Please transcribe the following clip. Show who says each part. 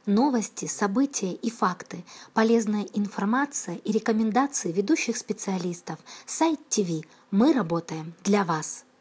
Speaker 1: Новости, события и факты, полезная информация и рекомендации ведущих специалистов. Сайт ТВ. Мы работаем для вас.